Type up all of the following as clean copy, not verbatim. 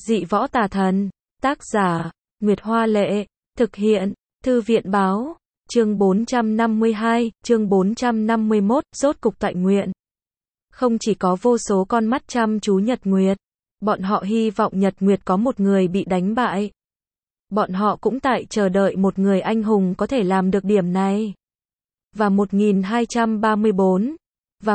Dị võ tà thần. Tác giả, Nguyệt Hoa Lệ. Thực hiện, Thư viện Báo. Chương 452, chương 451, rốt cục tại nguyện. Không chỉ có vô số con mắt chăm chú Nhật Nguyệt, bọn họ hy vọng Nhật Nguyệt có một người bị đánh bại. Bọn họ cũng tại chờ đợi một người anh hùng có thể làm được điểm này. Và 1234, và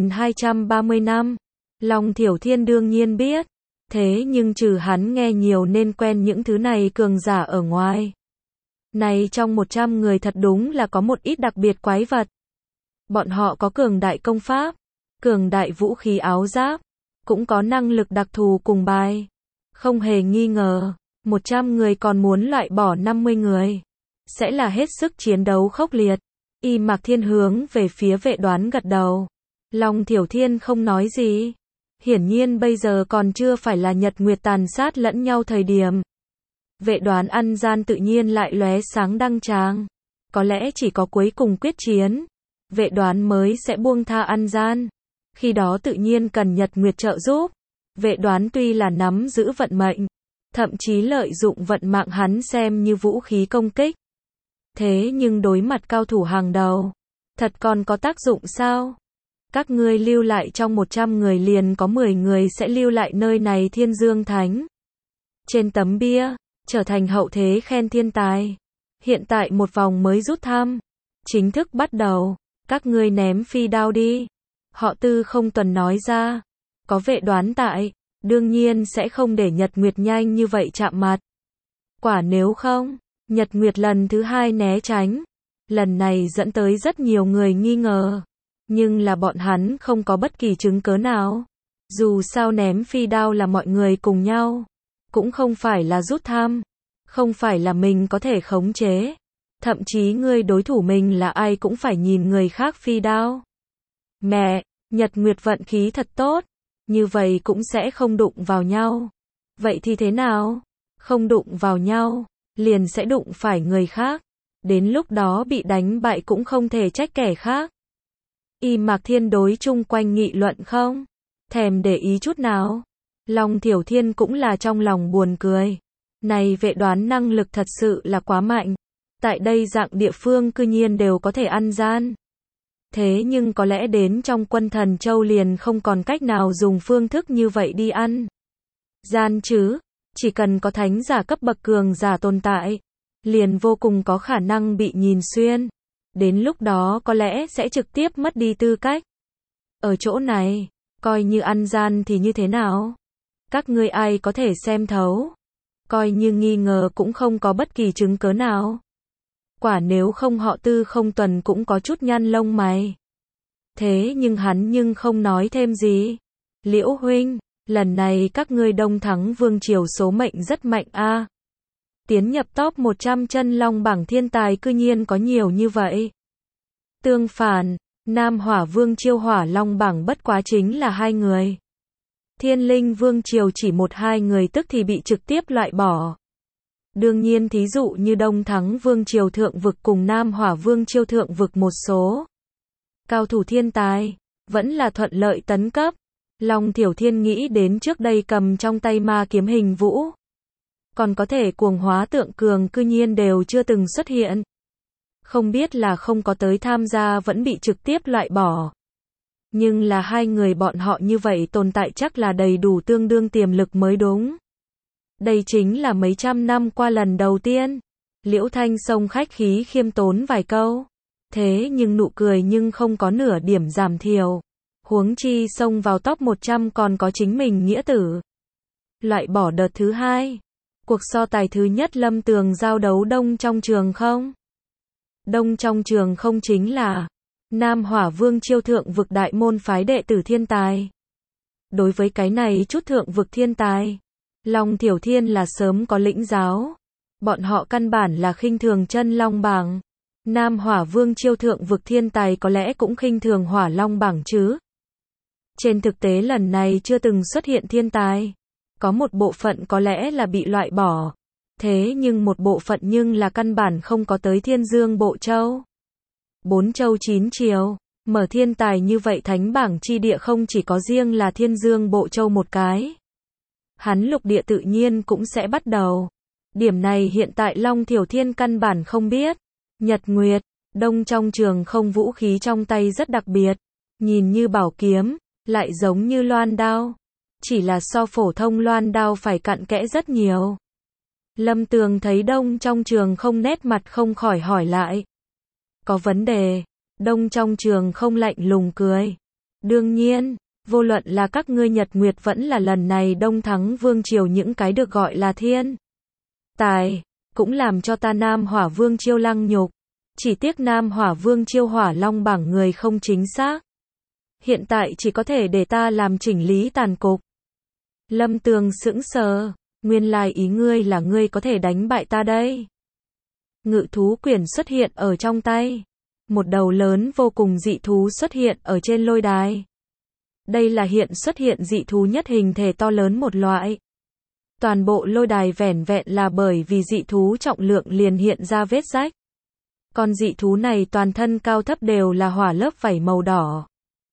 1230 năm, Long Thiểu Thiên đương nhiên biết. Thế nhưng trừ hắn nghe nhiều nên quen những thứ này cường giả ở ngoài. Này trong 100 người thật đúng là có một ít đặc biệt quái vật. Bọn họ có cường đại công pháp, cường đại vũ khí áo giáp, cũng có năng lực đặc thù cùng bài. Không hề nghi ngờ, 100 người còn muốn loại bỏ 50 người. Sẽ là hết sức chiến đấu khốc liệt. Y Mạc Thiên hướng về phía Vệ Đoán gật đầu. Long Thiểu Thiên không nói gì. Hiển nhiên bây giờ còn chưa phải là Nhật Nguyệt tàn sát lẫn nhau thời điểm. Vệ Đoán ăn gian tự nhiên lại lóe sáng đăng tràng. Có lẽ chỉ có cuối cùng quyết chiến, Vệ Đoán mới sẽ buông tha ăn gian. Khi đó tự nhiên cần Nhật Nguyệt trợ giúp. Vệ Đoán tuy là nắm giữ vận mệnh, thậm chí lợi dụng vận mạng hắn xem như vũ khí công kích. Thế nhưng đối mặt cao thủ hàng đầu, thật còn có tác dụng sao? Các ngươi lưu lại trong 100 người liền có 10 người sẽ lưu lại nơi này Thiên Dương Thánh. Trên tấm bia, trở thành hậu thế khen thiên tài. Hiện tại một vòng mới rút thăm. Chính thức bắt đầu. Các ngươi ném phi đao đi. Họ Tư không tuần nói ra. Có Vệ Đoán tại, đương nhiên sẽ không để Nhật Nguyệt nhanh như vậy chạm mặt. Quả nếu không, Nhật Nguyệt lần thứ hai né tránh. Lần này dẫn tới rất nhiều người nghi ngờ. Nhưng là bọn hắn không có bất kỳ chứng cớ nào. Dù sao ném phi đao là mọi người cùng nhau. Cũng không phải là rút thăm. Không phải là mình có thể khống chế. Thậm chí người đối thủ mình là ai cũng phải nhìn người khác phi đao. Mẹ, Nhật Nguyệt vận khí thật tốt. Như vậy cũng sẽ không đụng vào nhau. Vậy thì thế nào? Không đụng vào nhau, liền sẽ đụng phải người khác. Đến lúc đó bị đánh bại cũng không thể trách kẻ khác. Y Mạc Thiên đối chung quanh nghị luận không thèm để ý chút nào. Long Thiểu Thiên cũng là trong lòng buồn cười. Này Vệ Đoán năng lực thật sự là quá mạnh. Tại đây dạng địa phương cư nhiên đều có thể ăn gian. Thế nhưng có lẽ đến trong Quân Thần Châu liền không còn cách nào dùng phương thức như vậy đi ăn gian chứ. Chỉ cần có thánh giả cấp bậc cường giả tồn tại, liền vô cùng có khả năng bị nhìn xuyên. Đến lúc đó có lẽ sẽ trực tiếp mất đi tư cách. Ở chỗ này, coi như ăn gian thì như thế nào? Các ngươi ai có thể xem thấu? Coi như nghi ngờ cũng không có bất kỳ chứng cớ nào. Quả nếu không họ Tư không tuần cũng có chút nhăn lông mày. Thế nhưng hắn nhưng không nói thêm gì. Liễu huynh, lần này các ngươi Đông Thắng Vương Triều số mệnh rất mạnh a. Tiến nhập top 100 chân long bảng thiên tài cư nhiên có nhiều như vậy. Tương phản, Nam Hỏa Vương Triều Hỏa Long bảng bất quá chính là 2 người. Thiên Linh Vương Triều chỉ 1-2 người tức thì bị trực tiếp loại bỏ. Đương nhiên thí dụ như Đông Thắng Vương Triều Thượng Vực cùng Nam Hỏa Vương Triều Thượng Vực một số cao thủ thiên tài, vẫn là thuận lợi tấn cấp. Long Thiểu Thiên nghĩ đến trước đây cầm trong tay ma kiếm hình vũ. Còn có thể cuồng hóa tượng cường cư nhiên đều chưa từng xuất hiện. Không biết là không có tới tham gia vẫn bị trực tiếp loại bỏ. Nhưng là 2 người bọn họ như vậy tồn tại chắc là đầy đủ tương đương tiềm lực mới đúng. Đây chính là mấy trăm năm qua lần đầu tiên. Liễu Thanh Sông khách khí khiêm tốn vài câu. Thế nhưng nụ cười nhưng không có nửa điểm giảm thiểu. Huống chi xông vào top 100 còn có chính mình nghĩa tử. Loại bỏ đợt thứ 2. Cuộc so tài thứ nhất Lâm Tường giao đấu Đông trong trường không? Đông trong trường không chính là Nam Hỏa Vương Triều Thượng Vực đại môn phái đệ tử thiên tài. Đối với cái này chút thượng vực thiên tài, Long Thiểu Thiên là sớm có lĩnh giáo. Bọn họ căn bản là khinh thường chân long bảng. Nam Hỏa Vương Triều Thượng Vực thiên tài có lẽ cũng khinh thường Hỏa Long bảng chứ. Trên thực tế lần này chưa từng xuất hiện thiên tài. Có một bộ phận có lẽ là bị loại bỏ. Thế nhưng một bộ phận nhưng là căn bản không có tới Thiên Dương Bộ Châu. 4 châu 9 triều, mở thiên tài như vậy thánh bảng chi địa không chỉ có riêng là Thiên Dương Bộ Châu một cái. hắn lục địa tự nhiên cũng sẽ bắt đầu. Điểm này hiện tại Long Thiểu Thiên căn bản không biết. Nhật Nguyệt, Đông trong trường không vũ khí trong tay rất đặc biệt. Nhìn như bảo kiếm, lại giống như loan đao. Chỉ là so phổ thông loan đao phải cặn kẽ rất nhiều. Lâm Tường thấy Đông trong trường không nét mặt không khỏi hỏi lại. Có vấn đề. Đông trong trường không lạnh lùng cười. Đương nhiên, vô luận là các ngươi Nhật Nguyệt vẫn là lần này Đông thắng vương triều những cái được gọi là thiên tài, cũng làm cho ta Nam Hỏa Vương chiêu lăng nhục. Chỉ tiếc Nam Hỏa Vương chiêu hỏa long bảng người không chính xác. Hiện tại chỉ có thể để ta làm chỉnh lý tàn cục. Lâm Tường sững sờ, nguyên lai ý ngươi là ngươi có thể đánh bại ta đây. Ngự thú quyển xuất hiện ở trong tay. Một đầu lớn vô cùng dị thú xuất hiện ở trên lôi đài. Đây là hiện xuất hiện dị thú nhất hình thể to lớn một loại. Toàn bộ lôi đài vẻn vẹn là bởi vì dị thú trọng lượng liền hiện ra vết rách. Con dị thú này toàn thân cao thấp đều là hỏa lớp vảy màu đỏ.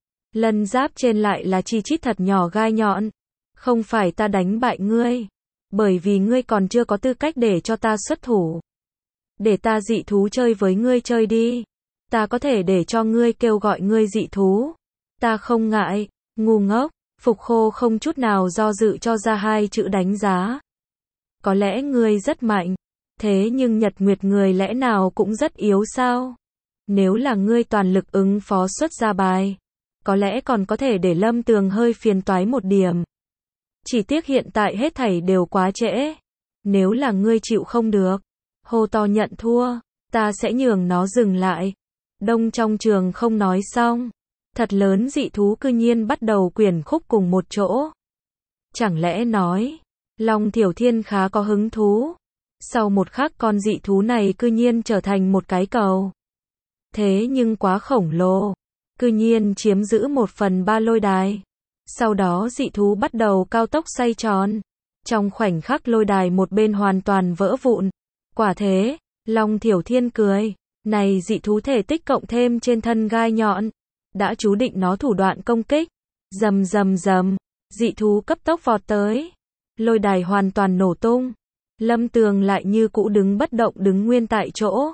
Lân giáp trên lại là chi chít thật nhỏ gai nhọn. Không phải ta đánh bại ngươi, bởi vì ngươi còn chưa có tư cách để cho ta xuất thủ. Để ta dị thú chơi với ngươi chơi đi. Ta có thể để cho ngươi kêu gọi ngươi dị thú. Ta không ngại, ngu ngốc. Phục Khô không chút nào do dự cho ra hai chữ đánh giá. Có lẽ ngươi rất mạnh, thế nhưng Nhật Nguyệt người lẽ nào cũng rất yếu sao? Nếu là ngươi toàn lực ứng phó xuất ra bài, có lẽ còn có thể để Lâm Tường hơi phiền toái một điểm. Chỉ tiếc hiện tại hết thảy đều quá trễ. Nếu là ngươi chịu không được, hô to nhận thua, ta sẽ nhường nó dừng lại. Đông trong trường không nói xong. Thật lớn dị thú cư nhiên bắt đầu quyển khúc cùng một chỗ. Chẳng lẽ nói, Long Thiểu Thiên khá có hứng thú. Sau một khắc con dị thú này cư nhiên trở thành một cái cầu. Thế nhưng quá khổng lồ, cư nhiên chiếm giữ 1/3 lôi đài. Sau đó dị thú bắt đầu cao tốc xoay tròn. Trong khoảnh khắc lôi đài một bên hoàn toàn vỡ vụn. Quả thế, Long Thiểu Thiên cười. Này dị thú thể tích cộng thêm trên thân gai nhọn. Đã chú định nó thủ đoạn công kích. Rầm rầm rầm, dị thú cấp tốc vọt tới. Lôi đài hoàn toàn nổ tung. Lâm Tường lại như cũ đứng bất động đứng nguyên tại chỗ.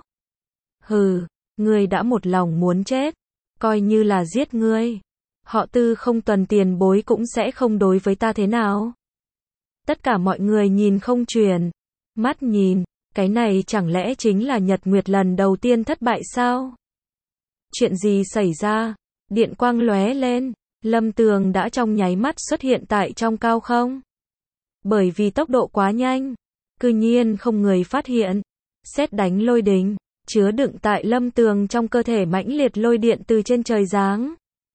Hừ, ngươi đã một lòng muốn chết. Coi như là giết ngươi. Họ Tư không tuần tiền bối cũng sẽ không đối với ta thế nào. Tất cả mọi người nhìn không chuyển. Mắt nhìn, cái này chẳng lẽ chính là Nhật Nguyệt lần đầu tiên thất bại sao? Chuyện gì xảy ra? Điện quang lóe lên, Lâm Tường đã trong nháy mắt xuất hiện tại trong cao không. Bởi vì tốc độ quá nhanh, cư nhiên không người phát hiện. Sét đánh lôi đình, chứa đựng tại Lâm Tường trong cơ thể mãnh liệt lôi điện từ trên trời giáng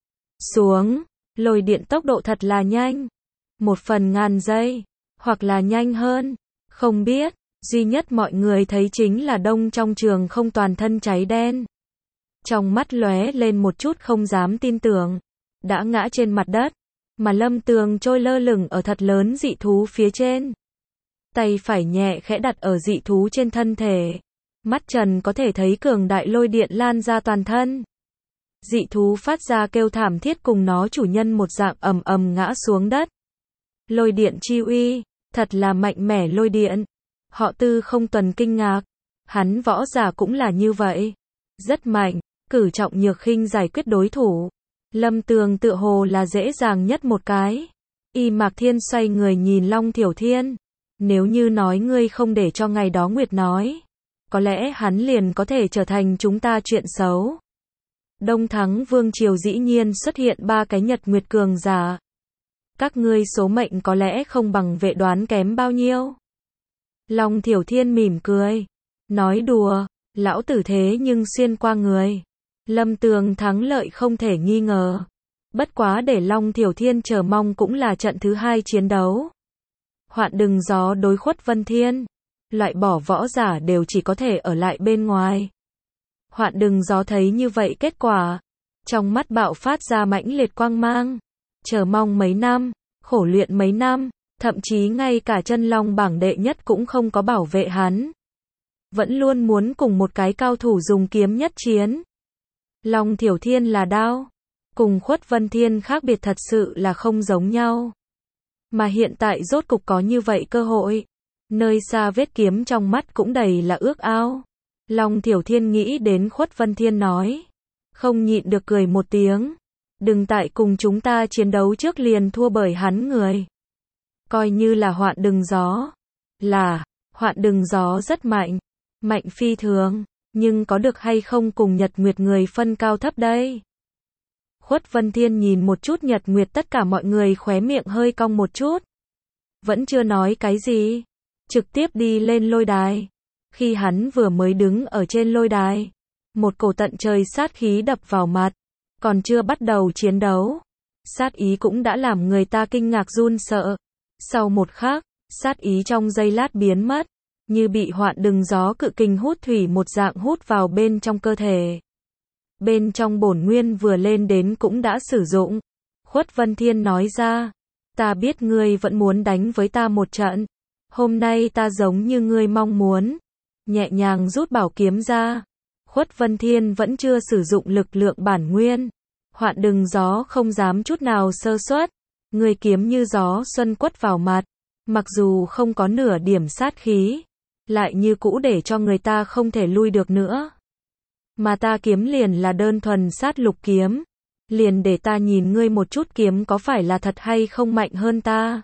xuống. Lôi điện tốc độ thật là nhanh. 1/1000 giây, hoặc là nhanh hơn, không biết. Duy nhất mọi người thấy chính là Đông trong trường không toàn thân cháy đen. Trong mắt lóe lên một chút không dám tin tưởng. Đã ngã trên mặt đất. Mà Lâm Tường trôi lơ lửng ở thật lớn dị thú phía trên. Tay phải nhẹ khẽ đặt ở dị thú trên thân thể. Mắt trần có thể thấy cường đại lôi điện lan ra toàn thân. Dị thú phát ra kêu thảm thiết cùng nó chủ nhân một dạng ầm ầm ngã xuống đất. Lôi điện chi uy, thật là mạnh mẽ lôi điện. Họ Tư không tuần kinh ngạc. Hắn võ giả cũng là như vậy. Rất mạnh, cử trọng nhược khinh giải quyết đối thủ. Lâm Tường tựa hồ là dễ dàng nhất một cái. Y Mạc Thiên xoay người nhìn Long Thiểu Thiên. Nếu như nói ngươi không để cho ngày đó Nguyệt nói, có lẽ hắn liền có thể trở thành chúng ta chuyện xấu. Đông thắng vương triều dĩ nhiên xuất hiện 3 cái Nhật Nguyệt cường giả. Các ngươi số mệnh có lẽ không bằng vệ đoán kém bao nhiêu. Long Thiểu Thiên mỉm cười. Nói đùa, lão tử thế nhưng xuyên qua người. Lâm Tường thắng lợi không thể nghi ngờ. Bất quá để Long Thiểu Thiên chờ mong cũng là trận thứ 2 chiến đấu. Hoạn Đừng Gió đối Khuất Vân Thiên. Loại bỏ võ giả đều chỉ có thể ở lại bên ngoài. Hoạn Đừng Gió thấy như vậy kết quả. Trong mắt bạo phát ra mãnh liệt quang mang. Chờ mong mấy năm, khổ luyện mấy năm, thậm chí ngay cả chân long bảng đệ nhất cũng không có bảo vệ hắn. Vẫn luôn muốn cùng một cái cao thủ dùng kiếm nhất chiến. Long Thiểu Thiên là đao. Cùng Khuất Vân Thiên khác biệt thật sự là không giống nhau. Mà hiện tại rốt cục có như vậy cơ hội. Nơi xa vết kiếm trong mắt cũng đầy là ước ao. Long Thiểu Thiên nghĩ đến Khuất Vân Thiên nói. Không nhịn được cười một tiếng. Đừng tại cùng chúng ta chiến đấu trước liền thua bởi hắn người. Coi như là Hoạn Đừng Gió. Hoạn Đừng Gió rất mạnh. Mạnh phi thường. Nhưng có được hay không cùng Nhật Nguyệt người phân cao thấp đây? Khuất Vân Thiên nhìn một chút Nhật Nguyệt, tất cả mọi người khóe miệng hơi cong một chút. Vẫn chưa nói cái gì. Trực tiếp đi lên lôi đài. Khi hắn vừa mới đứng ở trên lôi đài, một cổ tận trời sát khí đập vào mặt. Còn chưa bắt đầu chiến đấu, sát ý cũng đã làm người ta kinh ngạc run sợ. Sau một khắc, sát ý trong giây lát biến mất, như bị Hoạn Đừng Gió cự kình hút thủy một dạng hút vào bên trong cơ thể. Bên trong bổn nguyên vừa lên đến cũng đã sử dụng. Khuất Vân Thiên nói ra, ta biết ngươi vẫn muốn đánh với ta một trận. Hôm nay ta giống như ngươi mong muốn. Nhẹ nhàng rút bảo kiếm ra. Khuất Vân Thiên vẫn chưa sử dụng lực lượng bản nguyên. Hoạn Đừng Gió không dám chút nào sơ suất. Người kiếm như gió xuân quất vào mặt. Mặc dù không có nửa điểm sát khí, lại như cũ để cho người ta không thể lui được nữa. Mà ta kiếm liền là đơn thuần sát lục kiếm. Liền để ta nhìn ngươi một chút kiếm có phải là thật hay không mạnh hơn ta.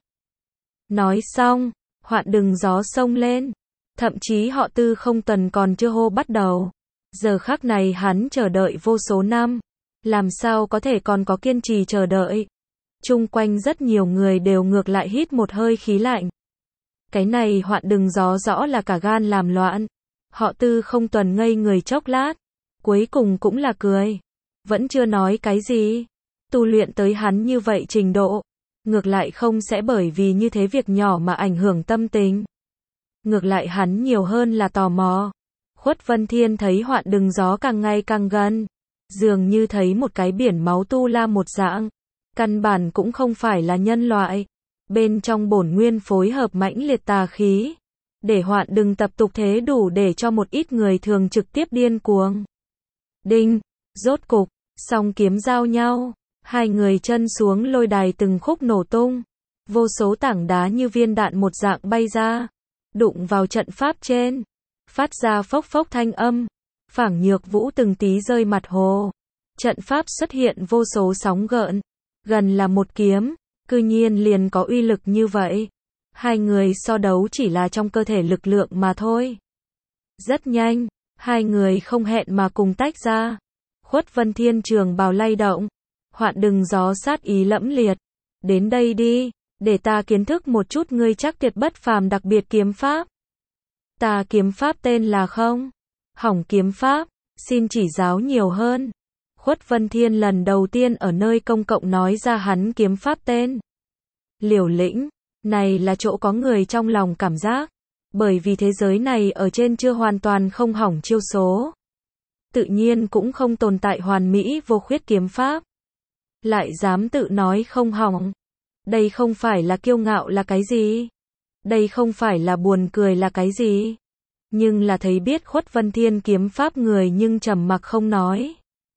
Nói xong, Hoạn Đừng Gió xông lên. Thậm chí họ Tư Không Tần còn chưa hô bắt đầu. Giờ khắc này hắn chờ đợi vô số năm. Làm sao có thể còn có kiên trì chờ đợi. Chung quanh rất nhiều người đều ngược lại hít một hơi khí lạnh. Cái này Hoạn Đừng Gió rõ là cả gan làm loạn. Họ Tư Không Tần ngây người chốc lát. Cuối cùng cũng là cười. Vẫn chưa nói cái gì. Tu luyện tới hắn như vậy trình độ. Ngược lại không sẽ bởi vì như thế việc nhỏ mà ảnh hưởng tâm tình. Ngược lại hắn nhiều hơn là tò mò. Khuất Vân Thiên thấy Hoạn Đừng Gió càng ngày càng gần. Dường như thấy một cái biển máu tu la một dạng. Căn bản cũng không phải là nhân loại. Bên trong bổn nguyên phối hợp mãnh liệt tà khí. Để Hoạn Đừng tập tục thế đủ để cho một ít người thường trực tiếp điên cuồng. Đinh, rốt cục, song kiếm giao nhau. Hai người chân xuống lôi đài từng khúc nổ tung. Vô số tảng đá như viên đạn một dạng bay ra. Đụng vào trận pháp trên. Phát ra phốc phốc thanh âm. Phảng Nhược Vũ từng tí rơi mặt hồ. Trận pháp xuất hiện vô số sóng gợn. Gần là một kiếm. Cư nhiên liền có uy lực như vậy. Hai người so đấu chỉ là trong cơ thể lực lượng mà thôi. Rất nhanh. Hai người không hẹn mà cùng tách ra. Khuất Vân Thiên trường bào lay động. Hoạn Đừng Gió sát ý lẫm liệt. Đến đây đi. Để ta kiến thức một chút ngươi chắc tuyệt bất phàm đặc biệt kiếm pháp. Ta kiếm pháp tên là không. Hỏng kiếm pháp. Xin chỉ giáo nhiều hơn. Khuất Vân Thiên lần đầu tiên ở nơi công cộng nói ra hắn kiếm pháp tên. Liều lĩnh. Này là chỗ có người trong lòng cảm giác. Bởi vì thế giới này ở trên chưa hoàn toàn không hỏng chiêu số. Tự nhiên cũng không tồn tại hoàn mỹ vô khuyết kiếm pháp. Lại dám tự nói không hỏng. Đây không phải là kiêu ngạo là cái gì? Đây không phải là buồn cười là cái gì? Nhưng là thấy biết Khuất Vân Thiên kiếm pháp người nhưng trầm mặc không nói.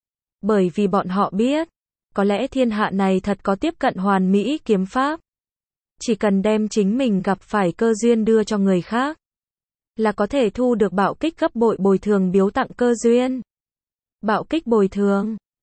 Bởi vì bọn họ biết, có lẽ thiên hạ này thật có tiếp cận hoàn mỹ kiếm pháp. Chỉ cần đem chính mình gặp phải cơ duyên đưa cho người khác, là có thể thu được bạo kích gấp bội bồi thường biếu tặng cơ duyên. Bạo kích bồi thường.